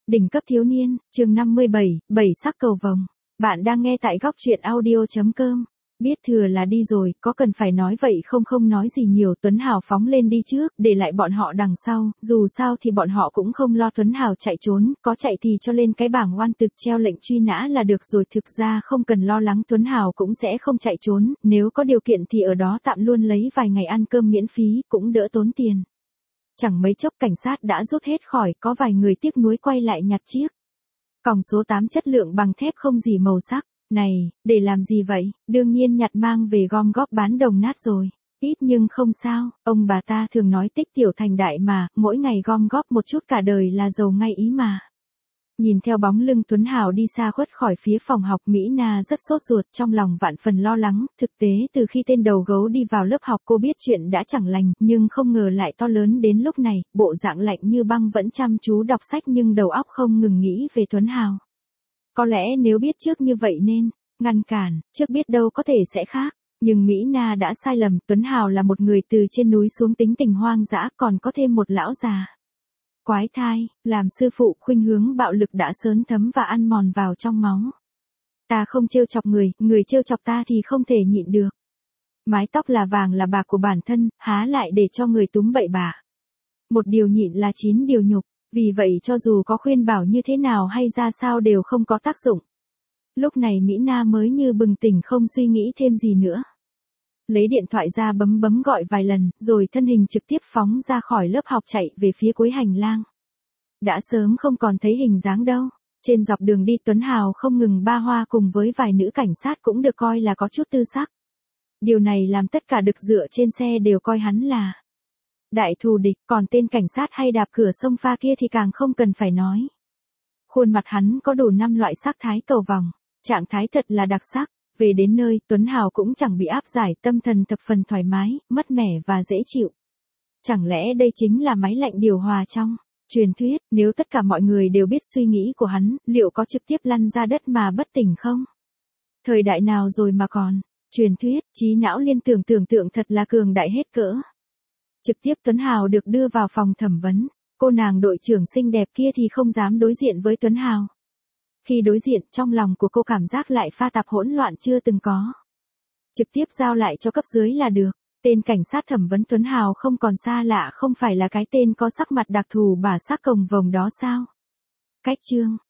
Đỉnh cấp thiếu niên, chương 57, bảy sắc cầu vồng. Bạn đang nghe tại góc truyện audio.com. Biết thừa là đi rồi, có cần phải nói vậy không nói gì nhiều. Tuấn Hào phóng lên đi trước, để lại bọn họ đằng sau, dù sao thì bọn họ cũng không lo Tuấn Hào chạy trốn, có chạy thì cho lên cái bảng oan thực treo lệnh truy nã là được rồi. Thực ra không cần lo lắng, Tuấn Hào cũng sẽ không chạy trốn, nếu có điều kiện thì ở đó tạm luôn lấy vài ngày ăn cơm miễn phí, cũng đỡ tốn tiền. Chẳng mấy chốc cảnh sát đã rút hết khỏi, có vài người tiếc nuối quay lại nhặt chiếc còng số 8 chất lượng bằng thép không gì màu sắc. Này, để làm gì vậy? Đương nhiên nhặt mang về gom góp bán đồng nát rồi. Ít nhưng không sao, ông bà ta thường nói tích tiểu thành đại mà, mỗi ngày gom góp một chút cả đời là giàu ngay ý mà. Nhìn theo bóng lưng Tuấn Hào đi xa khuất khỏi phía phòng học, Mỹ Na rất sốt ruột, trong lòng vạn phần lo lắng. Thực tế từ khi tên đầu gấu đi vào lớp học, cô biết chuyện đã chẳng lành, nhưng không ngờ lại to lớn đến lúc này. Bộ dạng lạnh như băng vẫn chăm chú đọc sách nhưng đầu óc không ngừng nghĩ về Tuấn Hào. Có lẽ nếu biết trước như vậy nên ngăn cản, trước biết đâu có thể sẽ khác. Nhưng Mỹ Na đã sai lầm, Tuấn Hào là một người từ trên núi xuống, tính tình hoang dã, còn có thêm một lão già quái thai, làm sư phụ, khuynh hướng bạo lực đã sớm thấm và ăn mòn vào trong máu. Ta không trêu chọc người, người trêu chọc ta thì không thể nhịn được. Mái tóc là vàng là bạc của bản thân, há lại để cho người túm bậy bạ. Một điều nhịn là 9 điều nhục, vì vậy cho dù có khuyên bảo như thế nào hay ra sao đều không có tác dụng. Lúc này Mỹ Na mới như bừng tỉnh, không suy nghĩ thêm gì nữa. Lấy điện thoại ra bấm gọi vài lần, rồi thân hình trực tiếp phóng ra khỏi lớp học chạy về phía cuối hành lang. Đã sớm không còn thấy hình dáng đâu. Trên dọc đường đi, Tuấn Hào không ngừng ba hoa cùng với vài nữ cảnh sát cũng được coi là có chút tư sắc. Điều này làm tất cả đực dựa trên xe đều coi hắn là đại thù địch, còn tên cảnh sát hay đạp cửa sông pha kia thì càng không cần phải nói. Khuôn mặt hắn có đủ 5 loại sắc thái cầu vồng, trạng thái thật là đặc sắc. Về đến nơi, Tuấn Hào cũng chẳng bị áp giải, tâm thần thập phần thoải mái, mát mẻ và dễ chịu. Chẳng lẽ đây chính là máy lạnh điều hòa trong truyền thuyết? Nếu tất cả mọi người đều biết suy nghĩ của hắn, liệu có trực tiếp lăn ra đất mà bất tỉnh không? Thời đại nào rồi mà còn truyền thuyết? Trí não liên tưởng thật là cường đại hết cỡ. Trực tiếp Tuấn Hào được đưa vào phòng thẩm vấn. Cô nàng đội trưởng xinh đẹp kia thì không dám đối diện với Tuấn Hào. Khi đối diện, trong lòng của cô cảm giác lại pha tạp hỗn loạn chưa từng có. Trực tiếp giao lại cho cấp dưới là được. Tên cảnh sát thẩm vấn Tuấn Hào không còn xa lạ, không phải là cái tên có sắc mặt đặc thù bà sắc cồng vồng đó sao? Cách chương